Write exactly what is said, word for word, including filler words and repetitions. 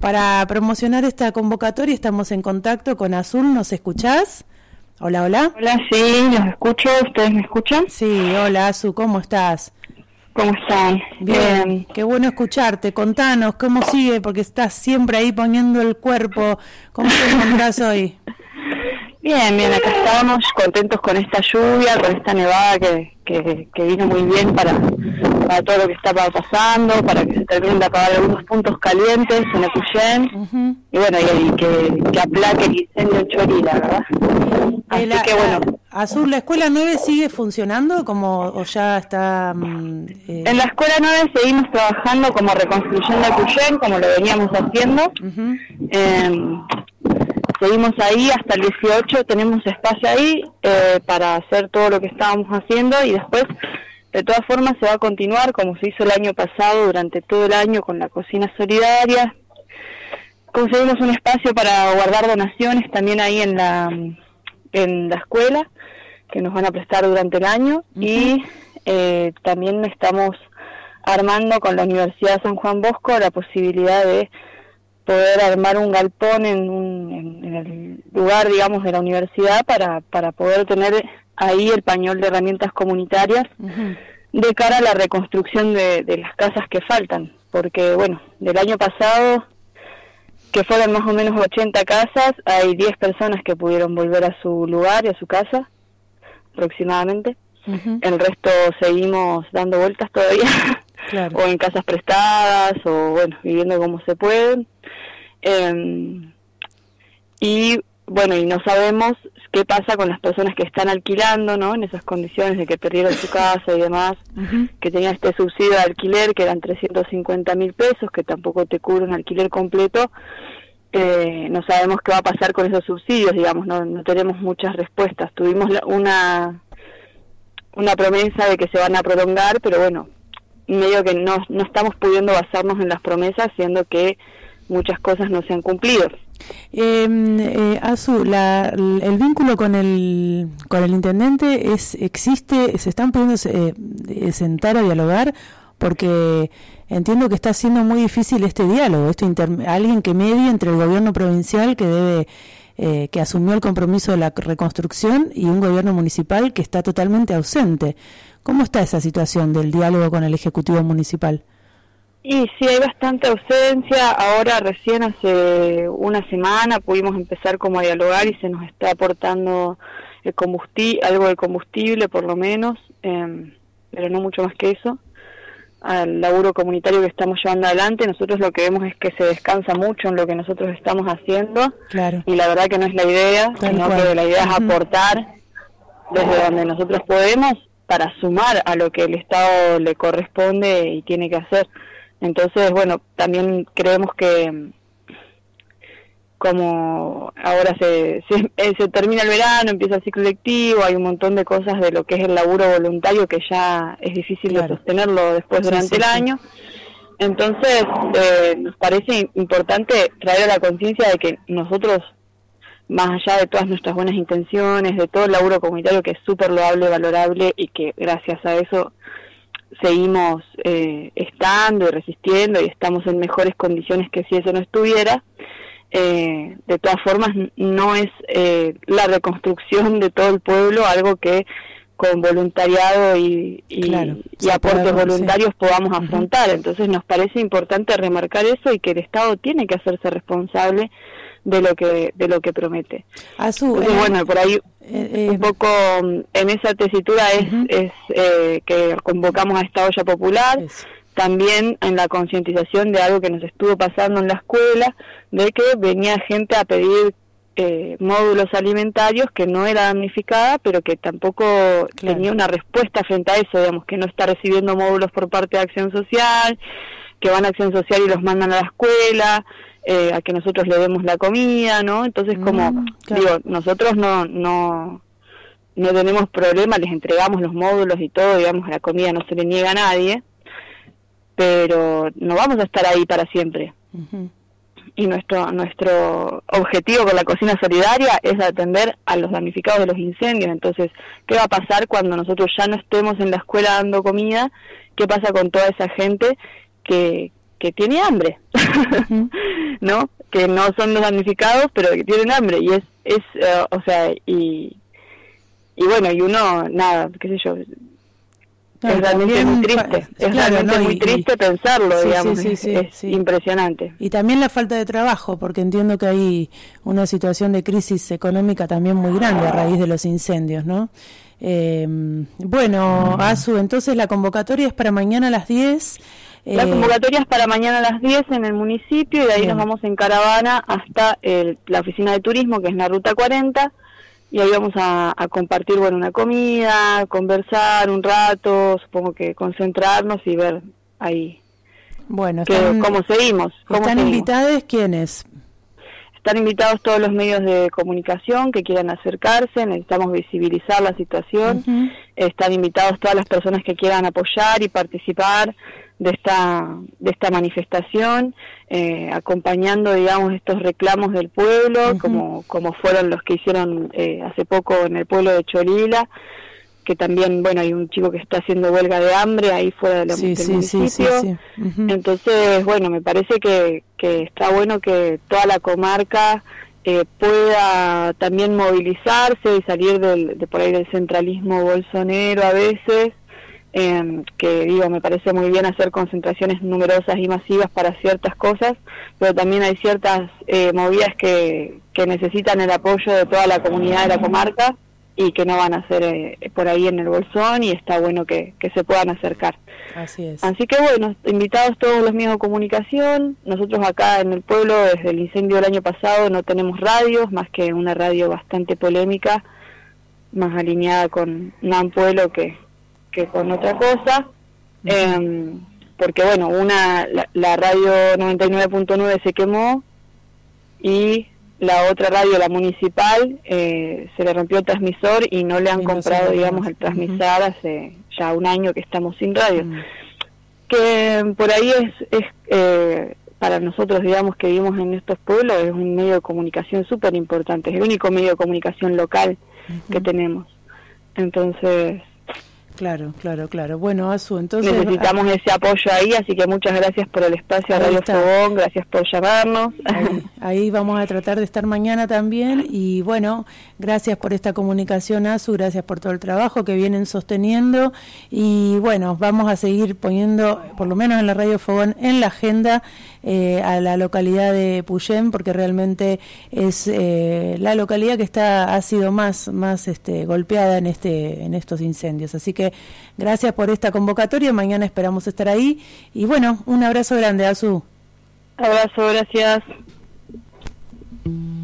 Para promocionar esta convocatoria estamos en contacto con Azul, ¿nos escuchás? Hola, hola. Hola, sí, los escucho, ¿ustedes me escuchan? Sí, hola Azul, ¿cómo estás? ¿Cómo están? Bien, Eh, qué bueno escucharte, contanos, ¿cómo sigue? Porque estás siempre ahí poniendo el cuerpo, ¿cómo te encontrás hoy? Bien, bien, acá estamos contentos con esta lluvia, con esta nevada que, que, que vino muy bien para, para todo lo que está pasando, para que se terminen de apagar algunos puntos calientes en Epuyén, uh-huh. y bueno, y, y que, que aplaque el incendio en Chorí, la verdad. Así la, que bueno. Azul, ¿la escuela nueve sigue funcionando como o ya está...? Eh... En la escuela nueve seguimos trabajando como reconstruyendo Epuyén, como lo veníamos haciendo. Uh-huh. eh, Seguimos ahí hasta el dieciocho, tenemos espacio ahí eh, para hacer todo lo que estábamos haciendo y después, de todas formas, se va a continuar como se hizo el año pasado, durante todo el año con la cocina solidaria. Conseguimos un espacio para guardar donaciones también ahí en la en la escuela, que nos van a prestar durante el año, uh-huh. y eh, también estamos armando con la Universidad de San Juan Bosco la posibilidad de poder armar un galpón en, un, en, en el lugar, digamos, de la universidad para, para poder tener ahí el pañol de herramientas comunitarias uh-huh. de cara a la reconstrucción de, de las casas que faltan. Porque, bueno, del año pasado, que fueron más o menos ochenta casas, hay diez personas que pudieron volver a su lugar y a su casa, aproximadamente. Uh-huh. El resto seguimos dando vueltas todavía, claro. o en casas prestadas, o, bueno, viviendo como se pueden. Eh, y bueno, y no sabemos qué pasa con las personas que están alquilando, ¿no? En esas condiciones de que perdieron su casa y demás, uh-huh. que tenían este subsidio de alquiler que eran trescientos cincuenta mil pesos, que tampoco te cubre un alquiler completo. Eh, no sabemos qué va a pasar con esos subsidios, digamos, no, no tenemos muchas respuestas. Tuvimos la, una una promesa de que se van a prolongar, pero bueno, medio que no, no estamos pudiendo basarnos en las promesas, siendo que muchas cosas no se han cumplido. Eh, eh, Azul, la, el vínculo con el con el intendente es existe, se están pudiendo eh, sentar a dialogar, porque entiendo que está siendo muy difícil este diálogo, esto inter, alguien que medie entre el gobierno provincial que debe eh, que asumió el compromiso de la reconstrucción y un gobierno municipal que está totalmente ausente. ¿Cómo está esa situación del diálogo con el Ejecutivo Municipal? Y sí, hay bastante ausencia. Ahora recién hace una semana pudimos empezar como a dialogar y se nos está aportando el combustible, algo de combustible por lo menos, eh, pero no mucho más que eso, al laburo comunitario que estamos llevando adelante. Nosotros lo que vemos es que se descansa mucho en lo que nosotros estamos haciendo, claro. y la verdad que no es la idea, Tal sino cual. que la idea es uh-huh. aportar desde donde nosotros podemos para sumar a lo que el Estado le corresponde y tiene que hacer. Entonces, bueno, también creemos que como ahora se, se, se termina el verano, empieza el ciclo lectivo, hay un montón de cosas de lo que es el laburo voluntario que ya es difícil claro. de sostenerlo después sí, durante sí, el sí. año. Entonces, eh, nos parece importante traer a la conciencia de que nosotros, más allá de todas nuestras buenas intenciones, de todo el laburo comunitario que es súper loable, valorable, y que gracias a eso seguimos eh, estando y resistiendo y estamos en mejores condiciones que si eso no estuviera, eh, de todas formas no es eh, la reconstrucción de todo el pueblo algo que con voluntariado y, y, claro, y aportes voluntarios sí. podamos afrontar. Uh-huh. Entonces nos parece importante remarcar eso y que el Estado tiene que hacerse responsable de lo que de lo que promete. Azul, Entonces, eh, bueno, por ahí eh, eh, un poco en esa tesitura es, uh-huh. es eh, que convocamos a esta olla popular, eso. También en la concientización de algo que nos estuvo pasando en la escuela, de que venía gente a pedir eh, módulos alimentarios que no era damnificada, pero que tampoco claro. tenía una respuesta frente a eso, digamos, que no está recibiendo módulos por parte de Acción Social, que van a Acción Social y los mandan a la escuela, eh, a que nosotros le demos la comida, ¿no? Entonces, como mm, claro. digo, nosotros no no no tenemos problema, les entregamos los módulos y todo, digamos, la comida no se le niega a nadie, pero no vamos a estar ahí para siempre. Uh-huh. Y nuestro nuestro objetivo con la cocina solidaria es atender a los damnificados de los incendios. Entonces, ¿qué va a pasar cuando nosotros ya no estemos en la escuela dando comida? ¿Qué pasa con toda esa gente que que tiene hambre, uh-huh. ¿no? Que no son los damnificados, pero que tienen hambre, y es, es uh, o sea, y, y bueno, y uno, nada, qué sé yo, no, es realmente muy triste, es claro, realmente no, muy y, triste y, pensarlo, sí, digamos, sí, sí, sí, es sí. impresionante. Y también la falta de trabajo, porque entiendo que hay una situación de crisis económica también muy grande a raíz de los incendios, ¿no? Eh, bueno, Azu, entonces la convocatoria es para mañana a las diez. La eh, convocatoria es para mañana a las diez en el municipio, y de ahí bien. Nos vamos en caravana hasta el, la oficina de turismo, que es la Ruta cuarenta, y ahí vamos a, a compartir, bueno, una comida, conversar un rato, supongo que concentrarnos y ver ahí bueno, que, están, cómo seguimos. Cómo ¿Están seguimos. invitados quiénes? Están invitados todos los medios de comunicación que quieran acercarse, necesitamos visibilizar la situación, uh-huh. Están invitados todas las personas que quieran apoyar y participar de esta de esta manifestación, eh, acompañando, digamos, estos reclamos del pueblo, uh-huh. como como fueron los que hicieron eh, hace poco en el pueblo de Cholila, que también, bueno, hay un chico que está haciendo huelga de hambre ahí fuera de la, sí, del sí, municipio, sí, sí, sí. Uh-huh. Entonces, bueno, me parece que, que está bueno que toda la comarca eh, pueda también movilizarse y salir del, de por ahí del centralismo bolsonero a veces, eh, que digo, me parece muy bien hacer concentraciones numerosas y masivas para ciertas cosas, pero también hay ciertas eh, movidas que, que necesitan el apoyo de toda la comunidad de la comarca, y que no van a ser eh, por ahí en el bolsón, y está bueno que, que se puedan acercar. Así es. Así que bueno, invitados todos los medios de comunicación. Nosotros acá en el pueblo, desde el incendio del año pasado, no tenemos radios, más que una radio bastante polémica, más alineada con un pueblo que, que con otra cosa. Uh-huh. eh, porque bueno, una la, la radio noventa y nueve punto nueve se quemó, y la otra radio, la municipal, eh, se le rompió el transmisor y no le han sí, comprado, no digamos, el transmisor uh-huh. hace ya un año que estamos sin radio. Uh-huh. Que por ahí es, es eh, para nosotros, digamos, que vivimos en estos pueblos, es un medio de comunicación súper importante, es el único medio de comunicación local uh-huh. que tenemos. Entonces... Claro, claro, claro. Bueno, Azu, entonces... necesitamos ese apoyo ahí, así que muchas gracias por el espacio a Radio Fogón, gracias por llamarnos. Ahí, ahí vamos a tratar de estar mañana también, y bueno, gracias por esta comunicación, Azu, gracias por todo el trabajo que vienen sosteniendo, y bueno, vamos a seguir poniendo, por lo menos en la Radio Fogón, en la agenda eh, a la localidad de Puyén, porque realmente es eh, la localidad que está ha sido más más este golpeada en este en estos incendios, así que gracias por esta convocatoria, mañana esperamos estar ahí, y bueno, un abrazo grande, Azu. Abrazo, gracias.